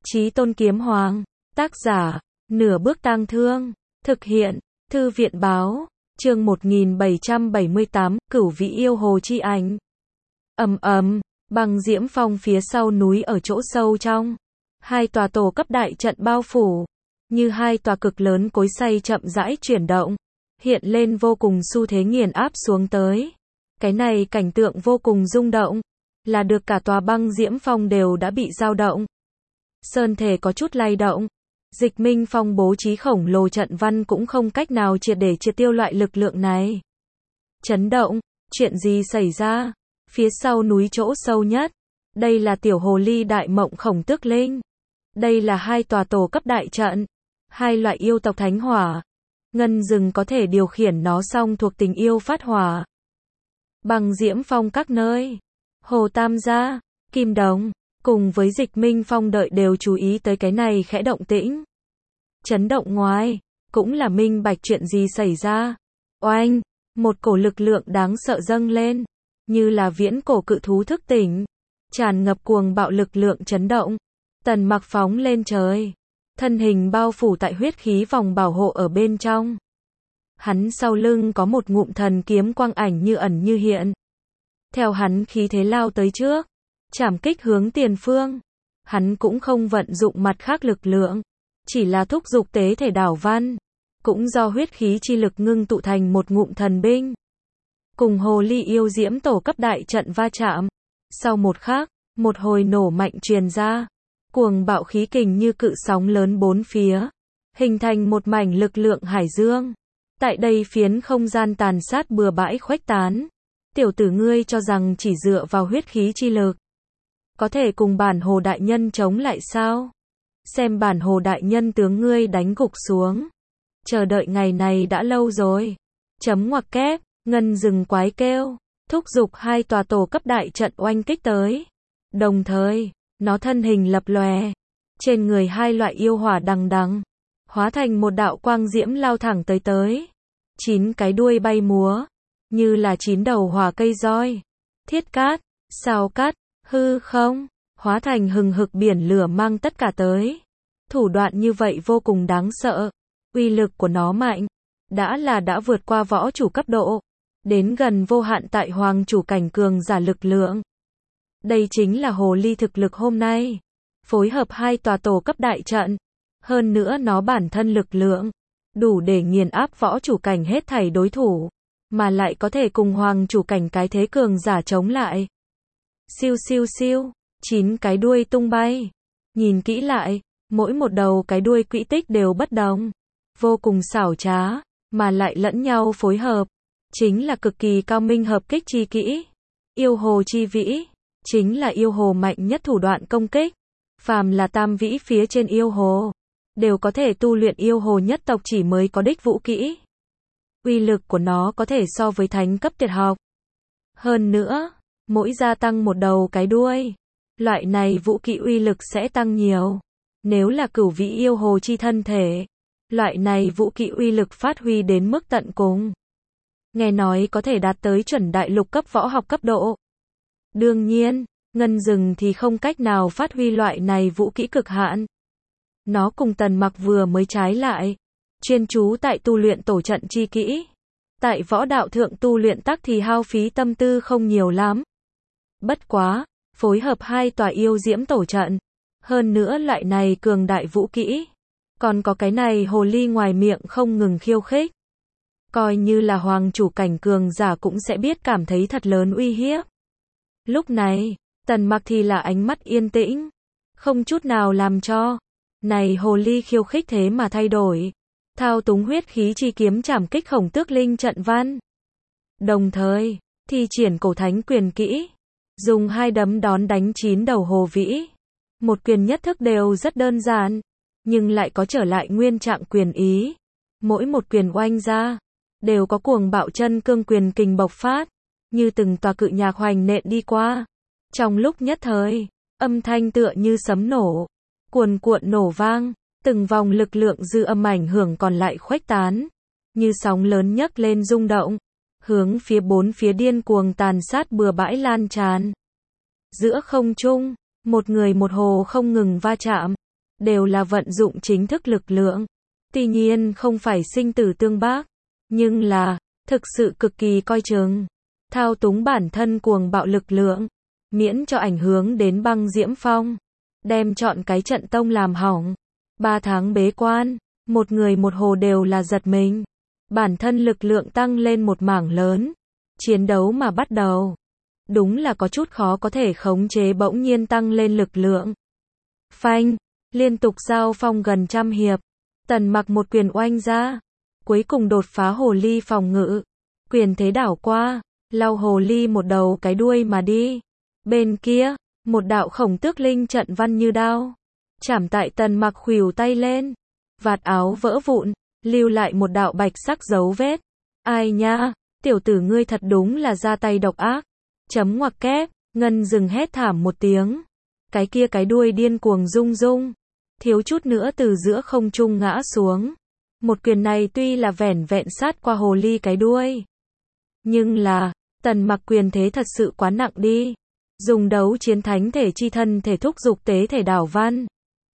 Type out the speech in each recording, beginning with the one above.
Chí Tôn Kiếm Hoàng. Tác giả, Nửa Bước Tang Thương. Thực hiện, Thư viện Báo. Chương 1778, Cửu Vĩ Yêu Hồ Chi Ảnh. Ầm ầm, băng diễm phong phía sau núi ở chỗ sâu trong. Hai tòa tổ cấp đại trận bao phủ. Như hai tòa cực lớn cối xay chậm rãi chuyển động. Hiện lên vô cùng xu thế nghiền áp xuống tới. Cái này cảnh tượng vô cùng rung động. Là được cả tòa băng diễm phong đều đã bị dao động. Sơn thể có chút lay động. Dịch Minh Phong bố trí khổng lồ trận văn cũng không cách nào triệt để triệt tiêu loại lực lượng này. Chấn động, chuyện gì xảy ra? Phía sau núi chỗ sâu nhất. Đây là tiểu hồ ly đại mộng khổng tước linh. Đây là hai tòa tổ cấp đại trận. Hai loại yêu tộc thánh hỏa. Ngân rừng có thể điều khiển nó song thuộc tình yêu phát hỏa. Băng diễm phong các nơi. Hồ Tam Gia, Kim Đồng, cùng với Dịch Minh Phong đợi đều chú ý tới cái này khẽ động tĩnh. Chấn động ngoài, cũng là minh bạch chuyện gì xảy ra. Oanh, một cổ lực lượng đáng sợ dâng lên, như là viễn cổ cự thú thức tỉnh, tràn ngập cuồng bạo lực lượng chấn động. Tần Mặc phóng lên trời, thân hình bao phủ tại huyết khí vòng bảo hộ ở bên trong. Hắn sau lưng có một ngụm thần kiếm quang ảnh như ẩn như hiện. Theo hắn khí thế lao tới trước, chảm kích hướng tiền phương. Hắn cũng không vận dụng mặt khác lực lượng, chỉ là thúc giục tế thể đảo văn, cũng do huyết khí chi lực ngưng tụ thành một ngụm thần binh. Cùng hồ ly yêu diễm tổ cấp đại trận va chạm. Sau một khắc, một hồi nổ mạnh truyền ra, cuồng bạo khí kình như cự sóng lớn bốn phía, hình thành một mảnh lực lượng hải dương. Tại đây phiến không gian tàn sát bừa bãi khuếch tán. Tiểu tử ngươi cho rằng chỉ dựa vào huyết khí chi lực có thể cùng bản hồ đại nhân chống lại sao? Xem bản hồ đại nhân tướng ngươi đánh gục xuống. Chờ đợi ngày này đã lâu rồi. Chấm ngoặc kép, ngân rừng quái kêu, thúc giục hai tòa tổ cấp đại trận oanh kích tới. Đồng thời, nó thân hình lập lòe, trên người hai loại yêu hỏa đằng đằng, hóa thành một đạo quang diễm lao thẳng tới tới. 9 cái đuôi bay múa, như là 9 đầu hỏa cây roi. Thiết cát, sao cát, hư không, hóa thành hừng hực biển lửa mang tất cả tới. Thủ đoạn như vậy vô cùng đáng sợ. Uy lực của nó mạnh, đã vượt qua võ chủ cấp độ, đến gần vô hạn tại hoàng chủ cảnh cường giả lực lượng. Đây chính là hồ ly thực lực hôm nay. Phối hợp hai tòa tổ cấp đại trận, hơn nữa nó bản thân lực lượng đủ để nghiền áp võ chủ cảnh hết thảy đối thủ, mà lại có thể cùng hoàng chủ cảnh cái thế cường giả chống lại. Siêu siêu siêu, 9 cái đuôi tung bay. Nhìn kỹ lại, mỗi một đầu cái đuôi quỹ tích đều bất đồng, vô cùng xảo trá, mà lại lẫn nhau phối hợp, chính là cực kỳ cao minh hợp kích chi kỹ. Yêu hồ chi vĩ, chính là yêu hồ mạnh nhất thủ đoạn công kích. Phàm là tam vĩ phía trên yêu hồ, đều có thể tu luyện yêu hồ nhất tộc chỉ mới có đích vũ kỹ. Uy lực của nó có thể so với thánh cấp tuyệt học. Hơn nữa, mỗi gia tăng một đầu cái đuôi, loại này vũ kỹ uy lực sẽ tăng nhiều. Nếu là cửu vĩ yêu hồ chi thân thể, loại này vũ kỹ uy lực phát huy đến mức tận cùng. Nghe nói có thể đạt tới chuẩn đại lục cấp võ học cấp độ. Đương nhiên, ngân rừng thì không cách nào phát huy loại này vũ kỹ cực hạn. Nó cùng Tần Mặc vừa mới trái lại, chuyên chú tại tu luyện tổ trận chi kỹ. Tại võ đạo thượng tu luyện tắc thì hao phí tâm tư không nhiều lắm. Bất quá, phối hợp hai tòa yêu diễm tổ trận, hơn nữa loại này cường đại vũ kỹ, còn có cái này hồ ly ngoài miệng không ngừng khiêu khích. Coi như là hoàng chủ cảnh cường giả cũng sẽ biết cảm thấy thật lớn uy hiếp. Lúc này, Tần Mặc thì là ánh mắt yên tĩnh, không chút nào làm cho này hồ ly khiêu khích thế mà thay đổi. Thao túng huyết khí chi kiếm chảm kích khổng tước linh trận văn. Đồng thời, thi triển cổ thánh quyền kỹ, dùng hai đấm đón đánh 9 đầu hồ vĩ. Một quyền nhất thức đều rất đơn giản, nhưng lại có trở lại nguyên trạng quyền ý. Mỗi một quyền oanh ra, đều có cuồng bạo chân cương quyền kình bộc phát, như từng tòa cự nhạc hoành nện đi qua. Trong lúc nhất thời, âm thanh tựa như sấm nổ, cuồn cuộn nổ vang. Từng vòng lực lượng dư âm ảnh hưởng còn lại khuếch tán, như sóng lớn nhấc lên rung động, hướng phía bốn phía điên cuồng tàn sát bừa bãi lan tràn. Giữa không trung, một người một hồ không ngừng va chạm, đều là vận dụng chính thức lực lượng. Tuy nhiên không phải sinh tử tương bác, nhưng là, thực sự cực kỳ coi chừng, thao túng bản thân cuồng bạo lực lượng, miễn cho ảnh hưởng đến Băng Diễm Phong, đem chọn cái trận tông làm hỏng. 3 tháng bế quan, một người một hồ đều là giật mình, bản thân lực lượng tăng lên một mảng lớn, chiến đấu mà bắt đầu. Đúng là có chút khó có thể khống chế bỗng nhiên tăng lên lực lượng. Phanh, liên tục giao phong gần 100 hiệp, Tần Mặc một quyền oanh ra, cuối cùng đột phá hồ ly phòng ngự, quyền thế đảo qua, lau hồ ly một đầu cái đuôi mà đi. Bên kia, một đạo khổng tước linh trận văn như đao, chạm tại Tần Mặc khuỷu tay lên, vạt áo vỡ vụn, lưu lại một đạo bạch sắc dấu vết. Ai nha, tiểu tử ngươi thật đúng là ra tay độc ác. Chấm ngoặc kép, Ngân dừng hét thảm một tiếng. Cái kia cái đuôi điên cuồng rung rung, thiếu chút nữa từ giữa không trung ngã xuống. Một quyền này tuy là vẻn vẹn sát qua hồ ly cái đuôi, nhưng là, Tần Mặc quyền thế thật sự quá nặng đi. Dùng đấu chiến thánh thể chi thân thể thúc dục tế thể đảo văn.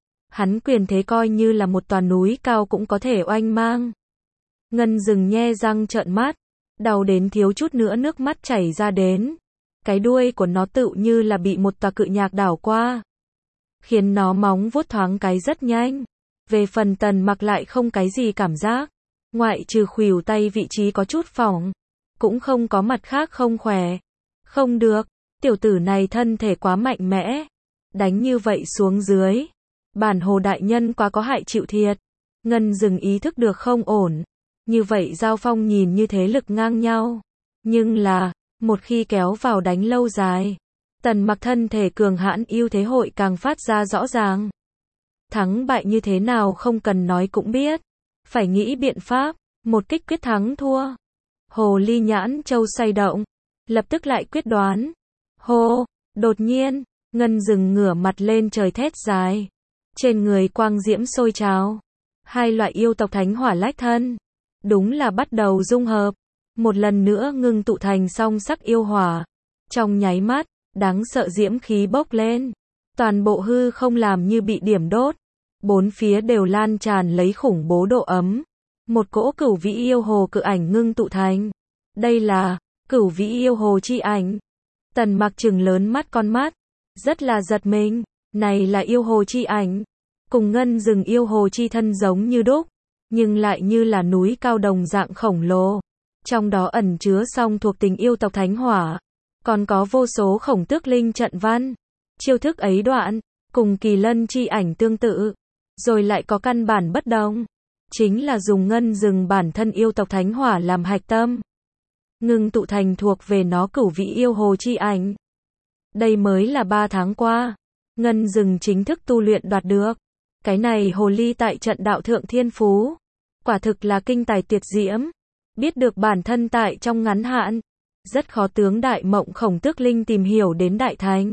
Hắn quyền thế coi như là một tòa núi cao cũng có thể oanh mang. Ngân dừng nhe răng trợn mắt, đau đến thiếu chút nữa nước mắt chảy ra đến. Cái đuôi của nó tựu như là bị một tòa cự nhạc đảo qua, khiến nó móng vuốt thoáng cái rất nhanh. Về phần Tần Mặc lại không cái gì cảm giác, ngoại trừ khuỷu tay vị trí có chút phỏng, cũng không có mặt khác không khỏe. Không được, tiểu tử này thân thể quá mạnh mẽ, đánh như vậy xuống dưới, bản hồ đại nhân quá có hại chịu thiệt. Ngân dừng ý thức được không ổn, như vậy giao phong nhìn như thế lực ngang nhau, nhưng là, một khi kéo vào đánh lâu dài, Tần Mặc thân thể cường hãn ưu thế hội càng phát ra rõ ràng. Thắng bại như thế nào không cần nói cũng biết, phải nghĩ biện pháp, một kích quyết thắng thua. Hồ ly nhãn châu xoay động, lập tức lại quyết đoán. Hô, đột nhiên, Ngân dừng ngửa mặt lên trời thét dài, trên người quang diễm sôi trào. Hai loại yêu tộc thánh hỏa lách thân, đúng là bắt đầu dung hợp, một lần nữa ngưng tụ thành song sắc yêu hỏa. Trong nháy mắt, đáng sợ diễm khí bốc lên, toàn bộ hư không làm như bị điểm đốt, bốn phía đều lan tràn lấy khủng bố độ ấm. Một cỗ cửu vĩ yêu hồ cự ảnh ngưng tụ thành. Đây là cửu vĩ yêu hồ chi ảnh. Tần Mặc trừng lớn mắt con mắt, rất là giật mình. Này là yêu hồ chi ảnh, cùng Ngân dừng yêu hồ chi thân giống như đúc, nhưng lại như là núi cao đồng dạng khổng lồ. Trong đó ẩn chứa song thuộc tình yêu tộc thánh hỏa, còn có vô số khổng tước linh trận văn. Chiêu thức ấy đoạn, cùng kỳ lân chi ảnh tương tự, rồi lại có căn bản bất đồng. Chính là dùng Ngân dừng bản thân yêu tộc thánh hỏa làm hạch tâm, ngưng tụ thành thuộc về nó cửu vĩ yêu hồ chi ảnh. Đây mới là 3 tháng qua, Ngân dừng chính thức tu luyện đoạt được. Cái này hồ ly tại trận đạo thượng thiên phú, quả thực là kinh tài tuyệt diễm. Biết được bản thân tại trong ngắn hạn, rất khó tướng đại mộng khổng tước linh tìm hiểu đến đại thành.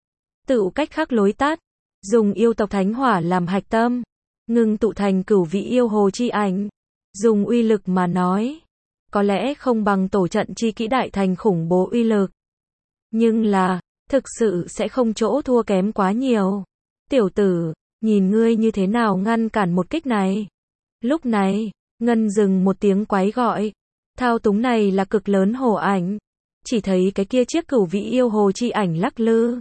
Tự cách khác lối tắt, dùng yêu tộc thánh hỏa làm hạch tâm, ngưng tụ thành cửu vĩ yêu hồ chi ảnh. Dùng uy lực mà nói, có lẽ không bằng tổ trận chi kỹ đại thành khủng bố uy lực, nhưng là, thực sự sẽ không chỗ thua kém quá nhiều. Tiểu tử, nhìn ngươi như thế nào ngăn cản một kích này. Lúc này, Ngân dừng một tiếng quái gọi, thao túng này là cực lớn hồ ảnh, chỉ thấy cái kia chiếc cửu vĩ yêu hồ chi ảnh lắc lư.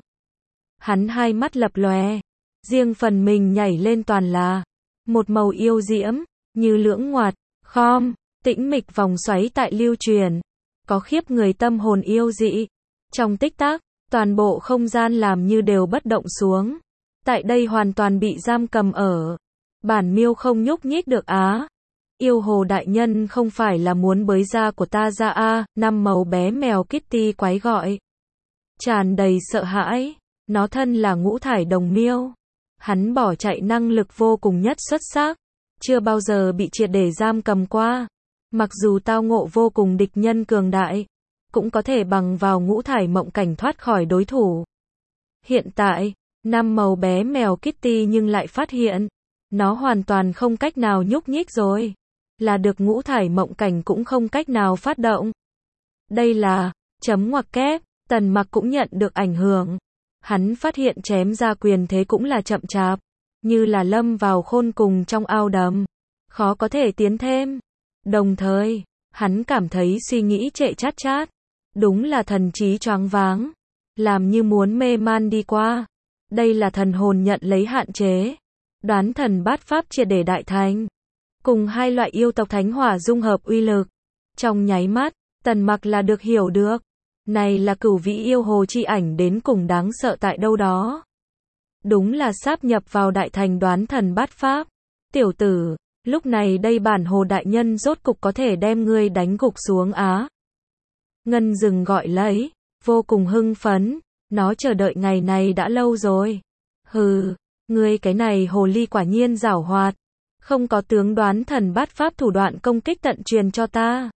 Hắn hai mắt lập lòe, riêng phần mình nhảy lên toàn là một màu yêu diễm, như lưỡng ngoạt, khom, tĩnh mịch vòng xoáy tại lưu truyền, có khiếp người tâm hồn yêu dị. Trong tích tắc, toàn bộ không gian làm như đều bất động xuống. Tại đây hoàn toàn bị giam cầm ở. Bản miêu không nhúc nhích được á. Yêu hồ đại nhân không phải là muốn bới da của ta ra a. Năm màu bé mèo Kitty quái gọi, tràn đầy sợ hãi. Nó thân là ngũ thải đồng miêu, hắn bỏ chạy năng lực vô cùng nhất xuất sắc, chưa bao giờ bị triệt để giam cầm qua. Mặc dù tao ngộ vô cùng địch nhân cường đại, cũng có thể bằng vào ngũ thải mộng cảnh thoát khỏi đối thủ. Hiện tại, năm màu bé mèo Kitty nhưng lại phát hiện, nó hoàn toàn không cách nào nhúc nhích rồi, là được ngũ thải mộng cảnh cũng không cách nào phát động. Đây là, chấm ngoặc kép, Tần Mặc cũng nhận được ảnh hưởng. Hắn phát hiện chém ra quyền thế cũng là chậm chạp, như là lâm vào khôn cùng trong ao đầm, khó có thể tiến thêm. Đồng thời, hắn cảm thấy suy nghĩ trệ chát chát, đúng là thần trí choáng váng, làm như muốn mê man đi qua. Đây là thần hồn nhận lấy hạn chế, đoán thần bát pháp triệt để đại thành, cùng hai loại yêu tộc thánh hỏa dung hợp uy lực. Trong nháy mắt, Tần Mặc là được hiểu được, này là cửu vĩ yêu hồ chi ảnh đến cùng đáng sợ tại đâu đó. Đúng là sáp nhập vào đại thành đoán thần bát pháp. Tiểu tử, lúc này đây bản hồ đại nhân rốt cục có thể đem ngươi đánh gục xuống á. Ngân Dừng gọi lấy, vô cùng hưng phấn, nó chờ đợi ngày này đã lâu rồi. Hừ, ngươi cái này hồ ly quả nhiên giảo hoạt, không có tướng đoán thần bát pháp thủ đoạn công kích tận truyền cho ta.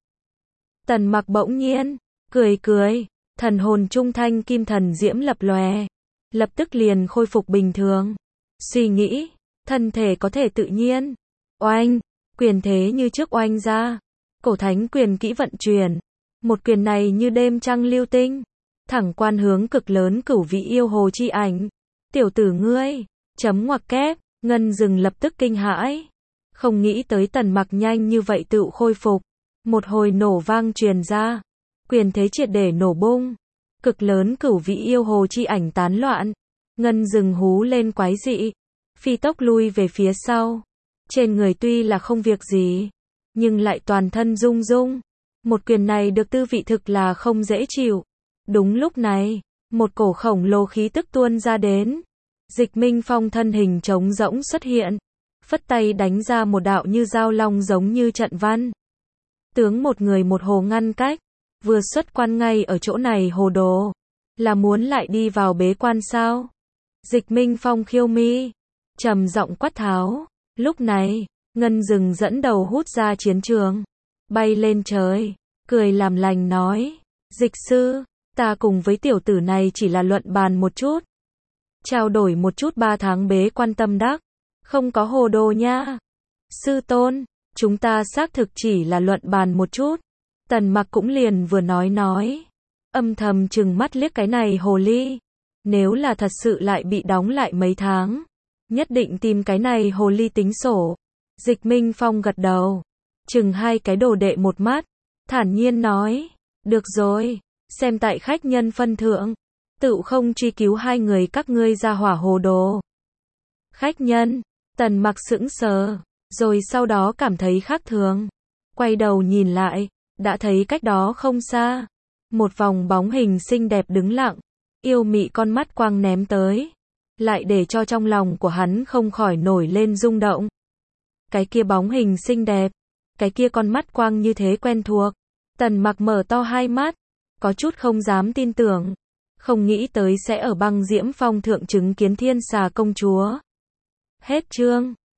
Tần Mặc bỗng nhiên cười cười, thần hồn trung thanh kim thần diễm lập lòe, lập tức liền khôi phục bình thường. Suy nghĩ, thân thể có thể tự nhiên. Oanh, quyền thế như trước oanh ra. Cổ thánh quyền kỹ vận chuyển. Một quyền này như đêm trăng lưu tinh, thẳng quan hướng cực lớn cửu vị yêu hồ chi ảnh. Tiểu tử ngươi, chấm ngoặc kép, Ngân Dừng lập tức kinh hãi. Không nghĩ tới Tần Mặc nhanh như vậy tự khôi phục. Một hồi nổ vang truyền ra. Quyền thế triệt để nổ bung. Cực lớn cửu vị yêu hồ chi ảnh tán loạn. Ngân Dừng hú lên quái dị, phi tốc lui về phía sau. Trên người tuy là không việc gì, nhưng lại toàn thân rung rung. Một quyền này được tư vị thực là không dễ chịu. Đúng lúc này, một cổ khổng lồ khí tức tuôn ra đến. Dịch Minh Phong thân hình trống rỗng xuất hiện, phất tay đánh ra một đạo như dao long giống như trận văn. Tướng một người một hồ ngăn cách, vừa xuất quan ngay ở chỗ này hồ đồ, là muốn lại đi vào bế quan sao? Dịch Minh Phong khiêu mi, trầm giọng quát tháo. Lúc này, Ngân Dừng dẫn đầu hút ra chiến trường, bay lên trời, cười làm lành nói, dịch sư, ta cùng với tiểu tử này chỉ là luận bàn một chút, trao đổi một chút 3 tháng bế quan tâm đắc, không có hồ đồ nha. Sư tôn, chúng ta xác thực chỉ là luận bàn một chút. Tần Mặc cũng liền vừa nói, âm thầm trừng mắt liếc cái này hồ ly. Nếu là thật sự lại bị đóng lại mấy tháng, nhất định tìm cái này hồ ly tính sổ. Dịch Minh Phong gật đầu, chừng hai cái đồ đệ một mắt, thản nhiên nói, được rồi, xem tại khách nhân phân thượng, tự không truy cứu hai người các ngươi ra hỏa hồ đồ. Khách nhân, Tần Mặc sững sờ, rồi sau đó cảm thấy khác thường, quay đầu nhìn lại, đã thấy cách đó không xa, một vòng bóng hình xinh đẹp đứng lặng, yêu mị con mắt quang ném tới, lại để cho trong lòng của hắn không khỏi nổi lên rung động. Cái kia bóng hình xinh đẹp, cái kia con mắt quang như thế quen thuộc. Tần Mặc mở to hai mắt, có chút không dám tin tưởng, không nghĩ tới sẽ ở Băng Diễm Phong thượng chứng kiến Thiên Xà công chúa. Hết chương.